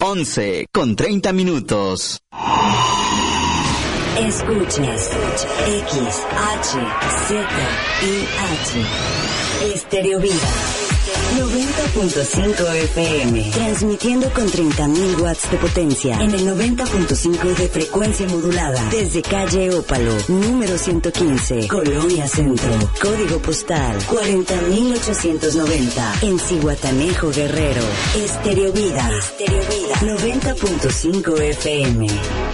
11:30. Escuchas XHZIH Estéreo Vida 90.5 FM, transmitiendo con 30.000 watts de potencia en el 90.5 de frecuencia modulada desde calle Ópalo, número 115, Colonia Centro, código postal 40.890 en Zihuatanejo, Guerrero. Estéreo Vida 90.5 FM.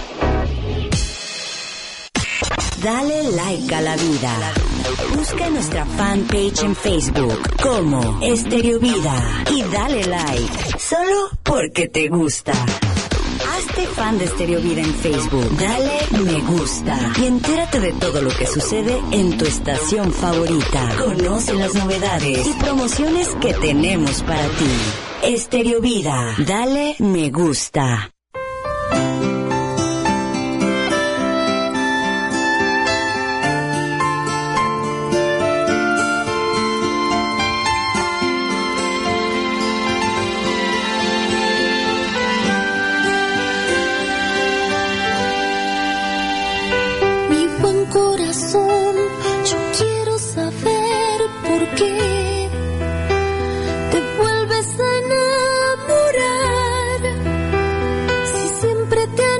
Dale like a la vida. Busca nuestra fanpage en Facebook como Estéreo Vida y dale like, solo porque te gusta. Hazte fan de Estéreo Vida en Facebook, dale me gusta y entérate de todo lo que sucede en tu estación favorita. Conoce las novedades y promociones que tenemos para ti. Estéreo Vida, dale me gusta. Te vuelves a enamorar si siempre te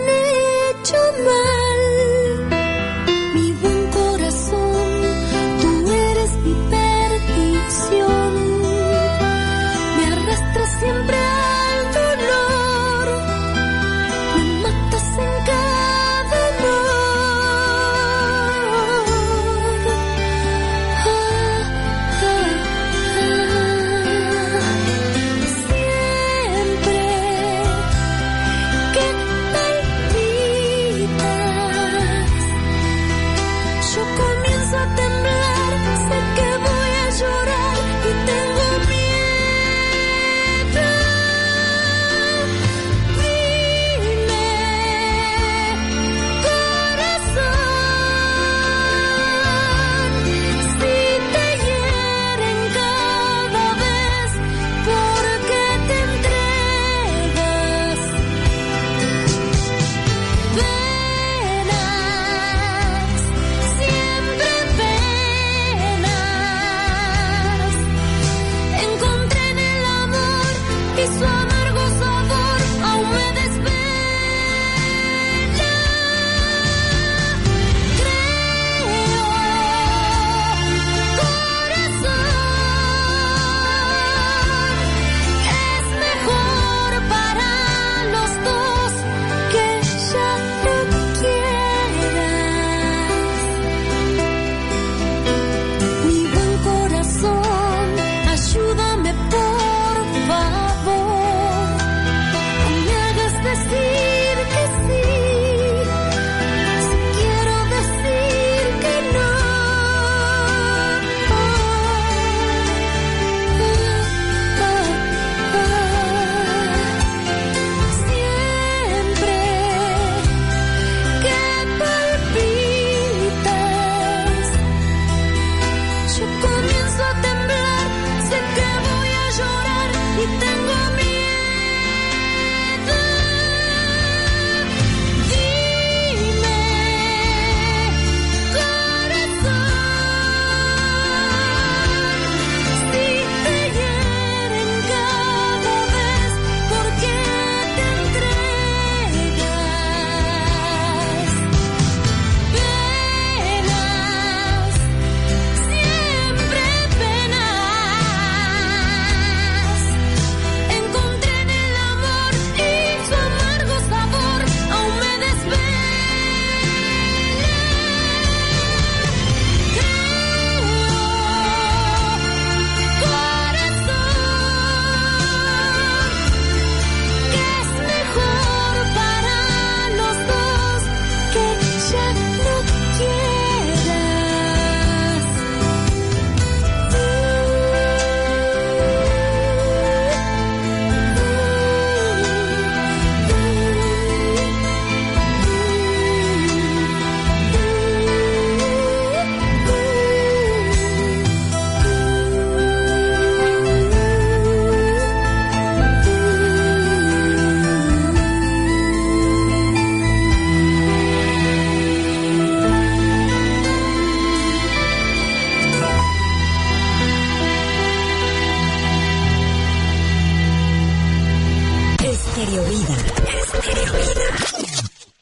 Estéreo Vida. Estéreo Vida.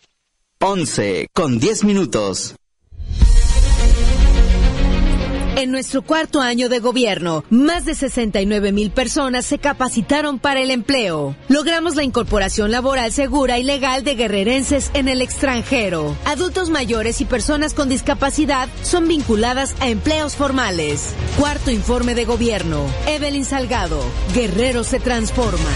11:10. En nuestro cuarto año de gobierno, más de 69,000 personas se capacitaron para el empleo. Logramos la incorporación laboral segura y legal de guerrerenses en el extranjero. Adultos mayores y personas con discapacidad son vinculadas a empleos formales. Cuarto informe de gobierno. Evelyn Salgado. Guerrero se transforma.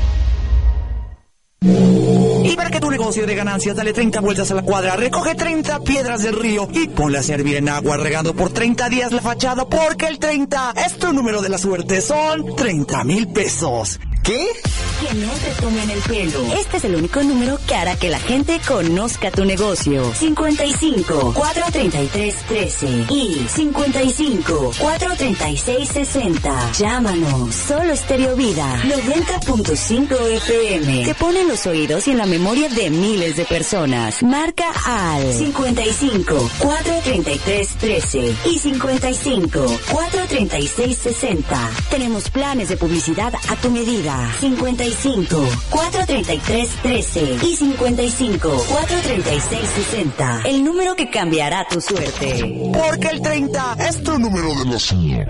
Y para que tu negocio de ganancias, dale 30 vueltas a la cuadra, recoge 30 piedras del río y ponle a servir en agua regando por 30 días la fachada, porque el 30 es tu número de la suerte, son 30,000 pesos. ¿Qué? Que no te tomen el pelo. Este es el único número que hará que la gente conozca tu negocio. 55-433-13 y 55-436-60. Llámanos. Solo Estéreo Vida 90.5 FM. Te pone en los oídos y en la memoria de miles de personas. Marca al 55-433-13 y 55-436-60. Tenemos planes de publicidad a tu medida. 55-433-13 y 55-436-60. El número que cambiará tu suerte. Porque el 30 es tu número de la suerte.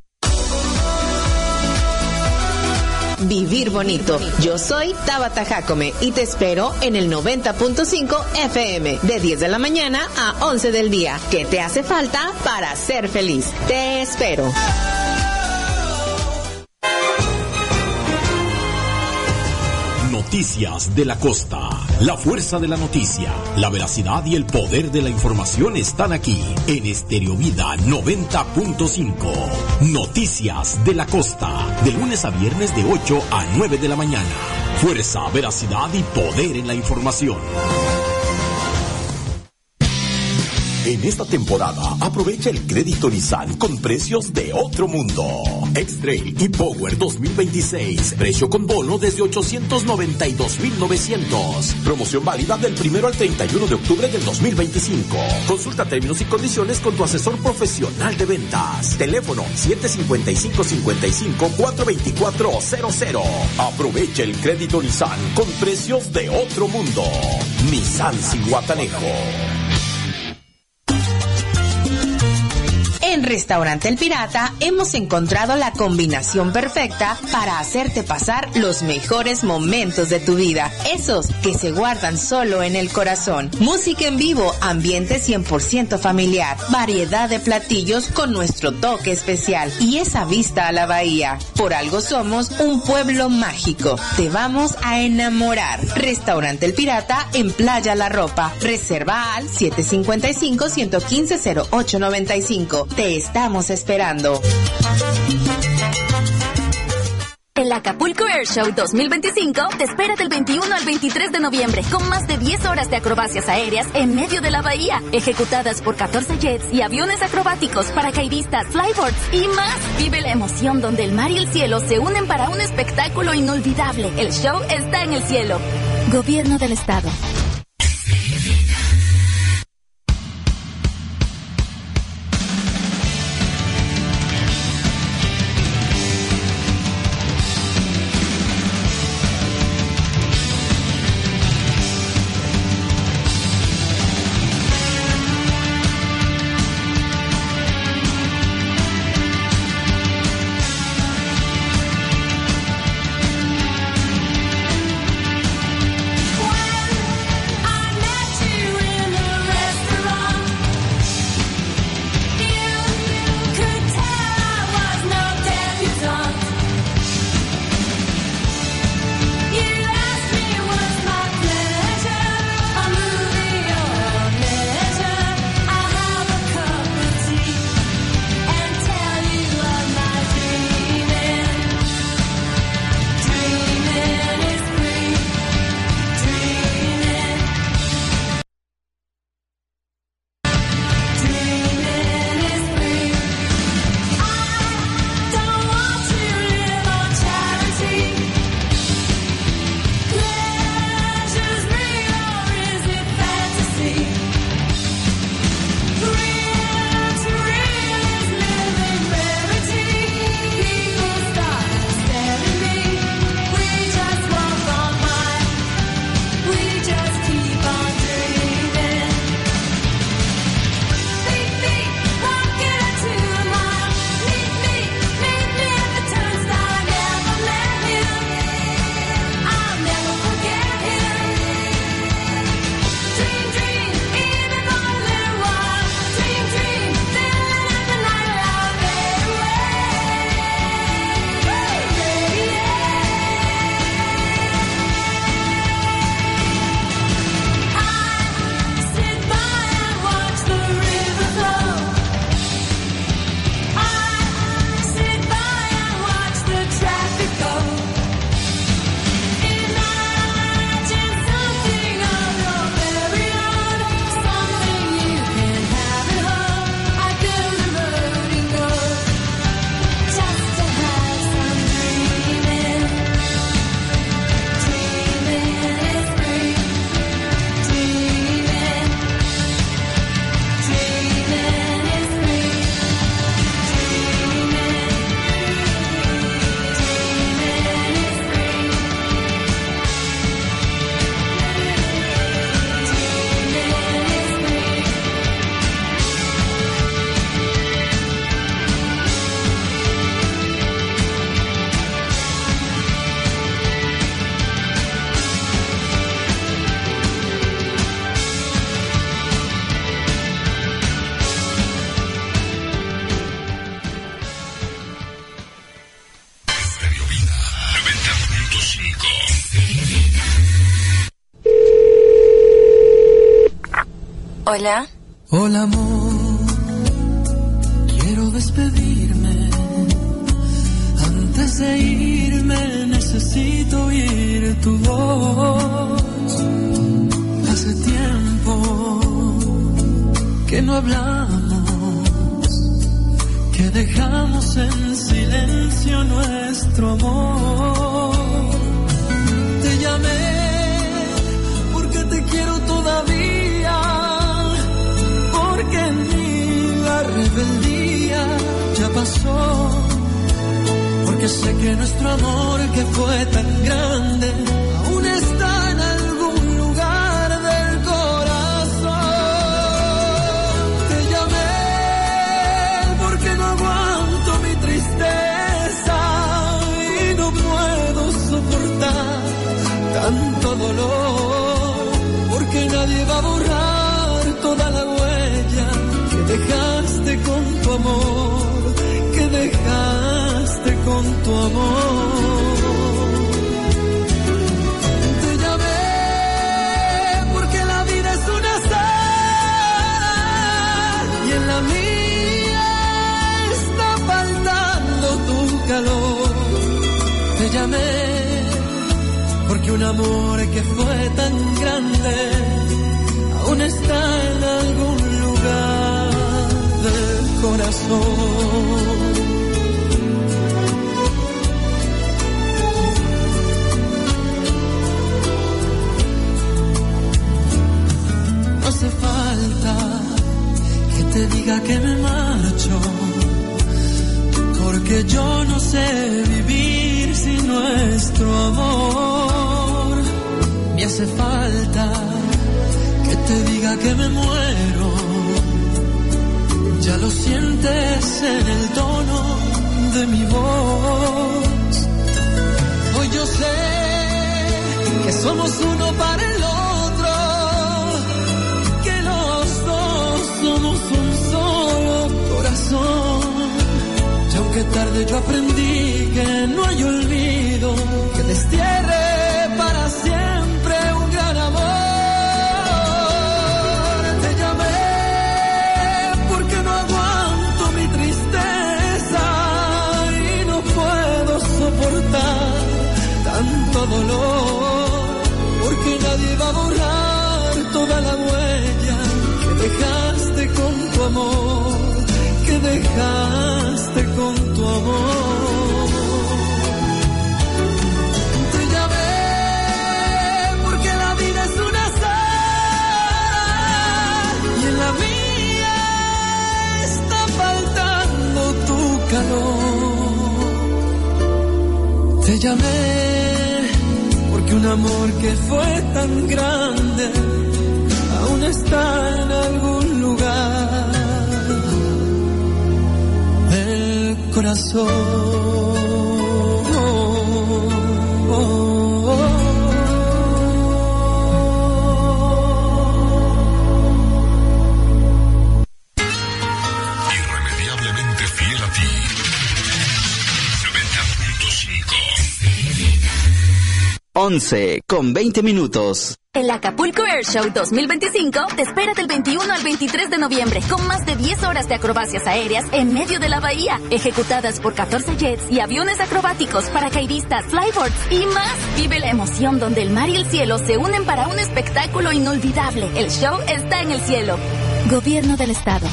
Vivir bonito. Yo soy Tabata Jacome y te espero en el 90.5 FM de 10 de la mañana a 11 del día. ¿Qué te hace falta para ser feliz? Te espero. Noticias de la Costa. La fuerza de la noticia, la veracidad y el poder de la información están aquí en Estéreo Vida 90.5. Noticias de la Costa, de lunes a viernes de 8 a 9 de la mañana. Fuerza, veracidad y poder en la información. En esta temporada, aprovecha el crédito Nissan con precios de otro mundo. X-Trail y Power 2026. Precio con bono desde 892,900. Promoción válida del 1 al 31 de octubre del 2025. Consulta términos y condiciones con tu asesor profesional de ventas. Teléfono 755-55-424-00. Aprovecha el crédito Nissan con precios de otro mundo. Nissan Zihuatanejo. En Restaurante El Pirata hemos encontrado la combinación perfecta para hacerte pasar los mejores momentos de tu vida, esos que se guardan solo en el corazón. Música en vivo, ambiente 100% familiar, variedad de platillos con nuestro toque especial y esa vista a la bahía. Por algo somos un pueblo mágico. Te vamos a enamorar. Restaurante El Pirata en Playa La Ropa. Reserva al 755-115-0895. Te estamos esperando. El Acapulco Air Show 2025 te espera del 21 al 23 de noviembre con más de 10 horas de acrobacias aéreas en medio de la bahía, ejecutadas por 14 jets y aviones acrobáticos, paracaidistas, flyboards y más. Vive la emoción donde el mar y el cielo se unen para un espectáculo inolvidable. El show está en el cielo. Gobierno del Estado. Hola. Hola, amor. Quiero despedirme. Antes de irme necesito oír tu voz. Hace tiempo que no hablamos, que dejamos en silencio nuestro amor. Te llamé porque te quiero todavía, porque en mí la rebeldía ya pasó, porque sé que nuestro amor que fue tan grande aún está en algún lugar del corazón. Te llamé porque no aguanto mi tristeza y no puedo soportar tanto dolor, porque nadie va a borrar toda la huella que dejaste con tu amor, que dejaste con tu amor. Te llamé porque la vida es un azar y en la mía está faltando tu calor. Te llamé porque un amor que fue tan grande aún está en algún lugar del corazón. No hace falta que te diga que me marcho, porque yo no sé vivir sin nuestro amor. Me hace falta que te diga que me muero, ya lo sientes en el tono de mi voz. Hoy yo sé que somos uno para el otro, que los dos somos un solo corazón. Y aunque tarde yo aprendí que no hay olvido que destierre para siempre un gran amor. Te llamé porque no aguanto mi tristeza y no puedo soportar tanto dolor, porque nadie va a borrar toda la huella que dejaste con tu amor, que dejaste con tu amor. Te llamé porque la vida es un azar y en la mía está faltando tu calor. Te llamé porque un amor que fue tan grande aún está en algún lugar del corazón. Irremediablemente fiel a ti. 90.5. 11:20. El Acapulco Air Show 2025 te espera del 21 al 23 de noviembre con más de 10 horas de acrobacias aéreas en medio de la bahía, ejecutadas por 14 jets y aviones acrobáticos, paracaidistas, flyboards y más. Vive la emoción donde el mar y el cielo se unen para un espectáculo inolvidable. El show está en el cielo. Gobierno del Estado.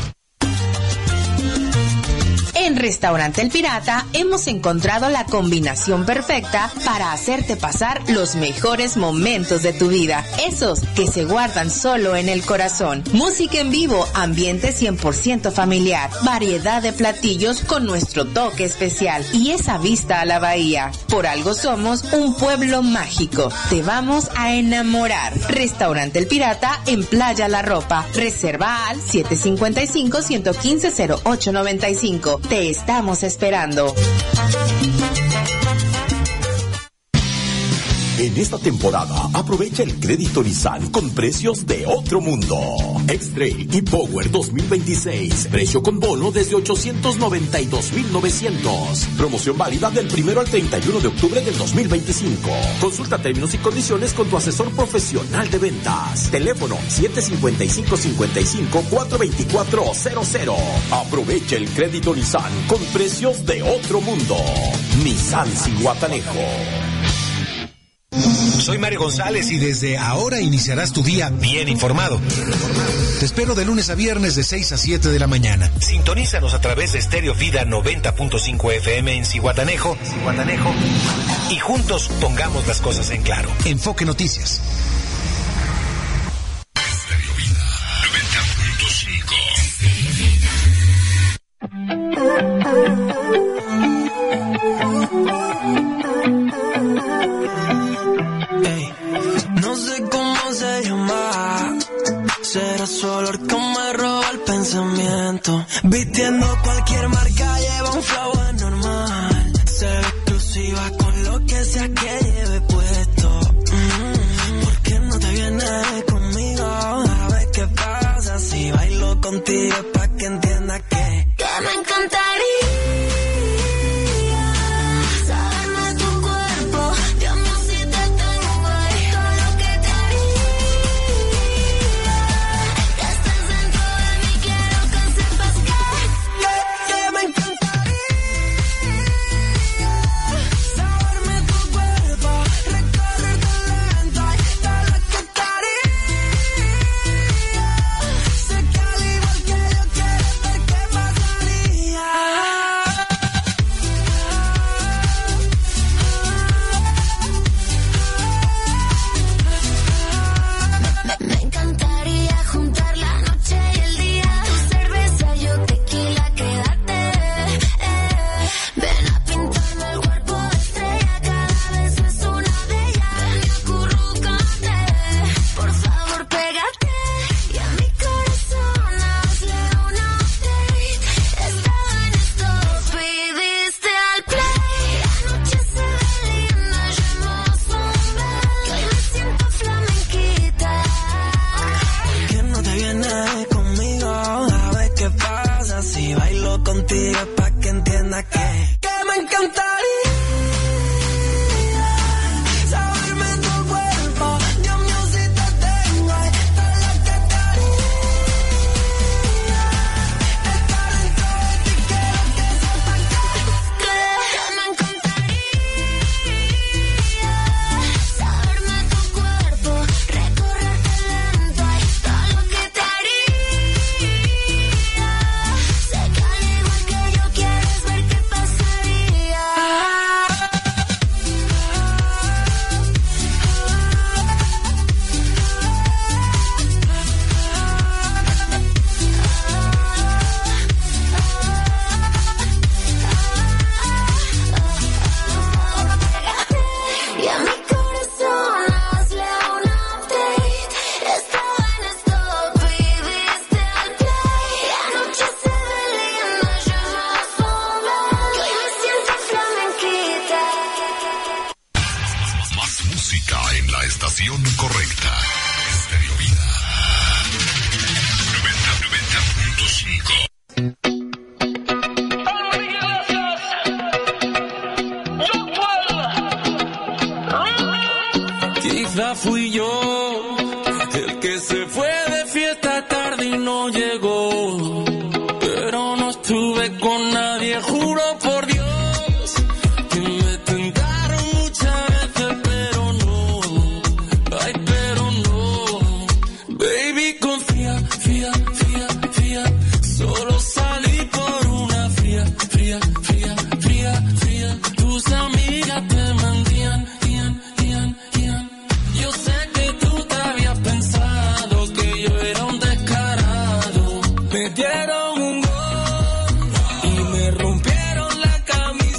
En Restaurante El Pirata hemos encontrado la combinación perfecta para hacerte pasar los mejores momentos de tu vida, esos que se guardan solo en el corazón. Música en vivo, ambiente 100% familiar, variedad de platillos con nuestro toque especial y esa vista a la bahía. Por algo somos un pueblo mágico. Te vamos a enamorar. Restaurante El Pirata en Playa La Ropa. Reserva al 755-115-0895. Te estamos esperando. En esta temporada, aprovecha el crédito Nissan con precios de otro mundo. X-Trail y Power 2026. Precio con bono desde 892,900. Promoción válida del 1 al 31 de octubre del 2025. Consulta términos y condiciones con tu asesor profesional de ventas. Teléfono 755-55-424-00. Aprovecha el crédito Nissan con precios de otro mundo. Nissan Zihuatanejo. Soy Mario González y desde ahora iniciarás tu día bien informado. Te espero de lunes a viernes de 6 a 7 de la mañana. Sintonízanos a través de Estéreo Vida 90.5 FM en Zihuatanejo. Y juntos pongamos las cosas en claro. Enfoque Noticias. Estéreo Vida 90.5. No sé cómo se llama, será su olor que me roba el pensamiento. Vistiendo cualquier marca, lleva un flow anormal. Se ve exclusiva con lo que sea que lleve puesto. ¿Por qué no te vienes conmigo? A ver qué pasa si bailo contigo pa' que entiendas que me encantaría.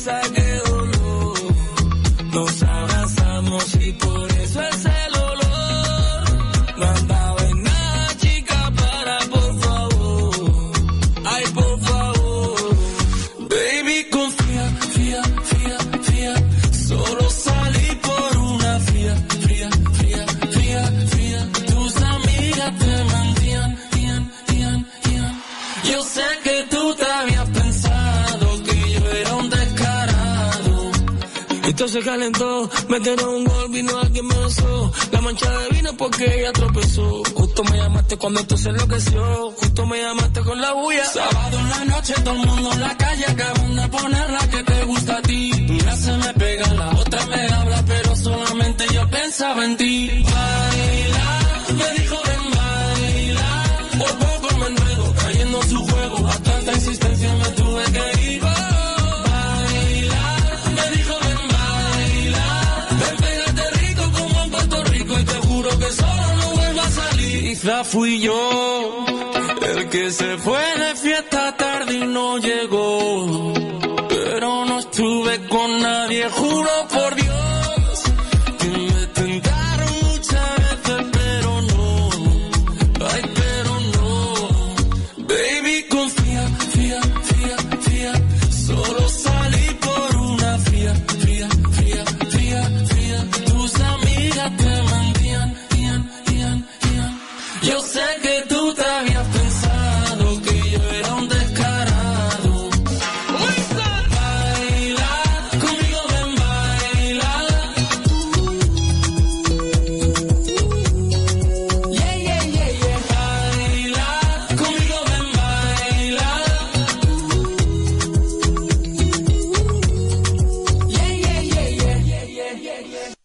Nos abrazamos y por eso es el olor. esto se calentó, metieron un gol, vino alguien me besó. La mancha de vino porque ella tropezó. Justo me llamaste cuando esto se enloqueció. Justo me llamaste con la bulla. Sábado en la noche, todo el mundo en la calle. Acaban de poner la que te gusta a ti. Una se me pega, la otra me habla, pero solamente yo pensaba en ti. Baila, me dijo ven baila. Por poco me enredo, cayendo en su juego. A tanta insistencia me tuve que ir. Quizá fui yo el que se fue de fiesta tarde y no llegó, pero no estuve con nadie, juro por Dios que me tentaron muchas veces, pero no, ay, pero no, baby, confía, fía, fía, fía, solo salí por una fría, fría, fría, fría, fría, tus amigas te mentían. Yo sé que tú te habías pensado que yo era un descarado. Baila, conmigo ven baila. Yeah, yeah, yeah, yeah. Baila, conmigo ven baila. Yeah, yeah, yeah, yeah, yeah, yeah, yeah.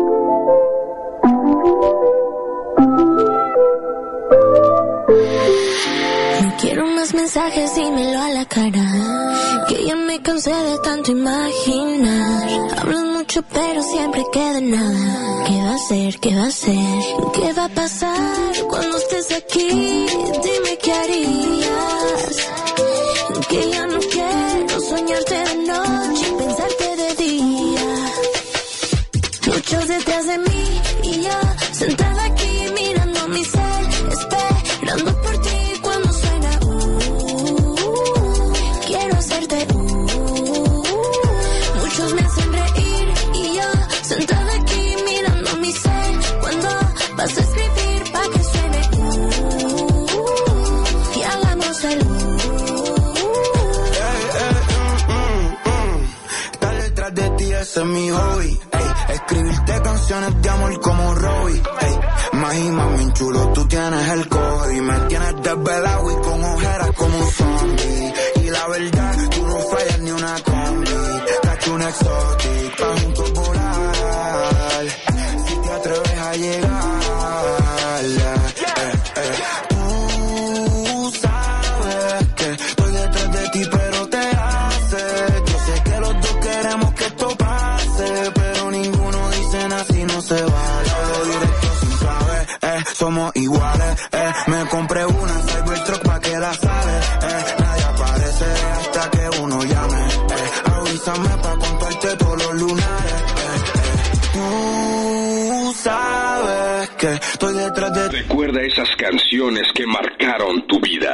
Quiero más mensajes, dímelo a la cara, que ya me cansé de tanto imaginar. Hablan mucho pero siempre queda nada. ¿Qué va a ser? ¿Qué va a ser? ¿Qué va a pasar cuando estés aquí? Dime qué harías. Que ya no quiero soñarte de noche y pensarte de día. Muchos detrás de mí y yo sentada aquí mirando mi cel, esperando por ti. Muchos me hacen reír y yo sentada aquí mirando mi cel. Cuando vas a escribir pa' que suene y hagamos el Estar detrás de ti, ese es mi hobby. Ey, escribirte canciones de amor como Robbie. Ey, más y más bien chulo, tú tienes el código. Me tienes desvelado y con ojeras como un zombie. Y la verdad, tú no fallas ni una combi. Tacho un exotic pa' juntos volar. Si te atreves a llegar, tú sabes que estoy detrás de ti pero te hace. Yo sé que los dos queremos que esto pase, pero ninguno dice nada si no se vale. Lo directo sin saber, somos iguales. Me compré una Cybertruck pa' que la sale. Nadie aparece hasta que uno llame. Avísame pa' contarte todos los lunares. Tú sabes que estoy detrás de... Recuerda esas canciones que marcaron tu vida.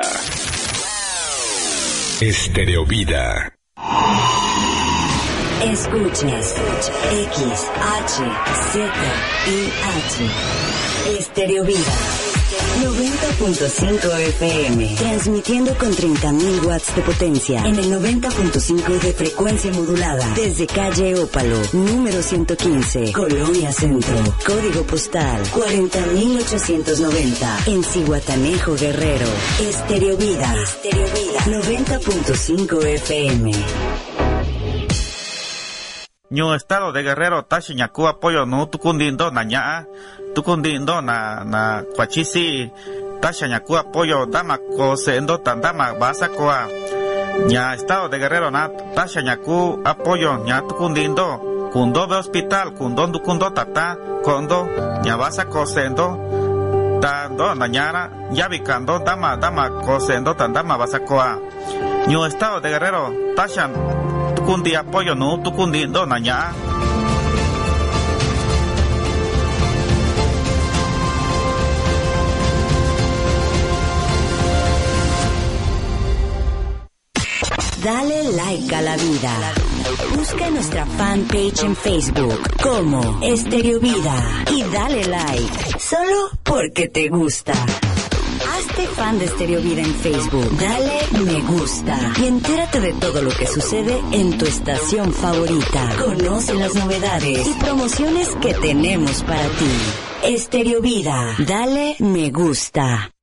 Estéreo Vida. Escucha X, H, Z, I, H. Estéreo Vida. 90.5 FM, transmitiendo con 30.000 watts de potencia en el 90.5 de frecuencia modulada desde calle Ópalo, número 115, Colonia Centro, código postal 40.890 en Zihuatanejo, Guerrero. Estéreo Vida, 90.5 FM. Ñu estado de Guerrero tashi ñaku apoyo no tukundindo naña tukundindo na kwachisi tasha ñaku apoyo dama ko sendo tandama basa koa ña estado de Guerrero na tasha ñaku apoyo ña tukundindo kundo de hospital kundo tata kondo ña basa ko sendo tando nañara ya bicando dama ko sendo tandama basa koa Ñu estado de Guerrero tasha tukundi apoyo no tukundindo naña. Dale like a la vida. Busca nuestra fanpage en Facebook como Estéreo Vida y dale like, solo porque te gusta. Hazte fan de Stereo Vida en Facebook. Dale me gusta. Y entérate de todo lo que sucede en tu estación favorita. Conoce las novedades y promociones que tenemos para ti. Stereo Vida. Dale me gusta.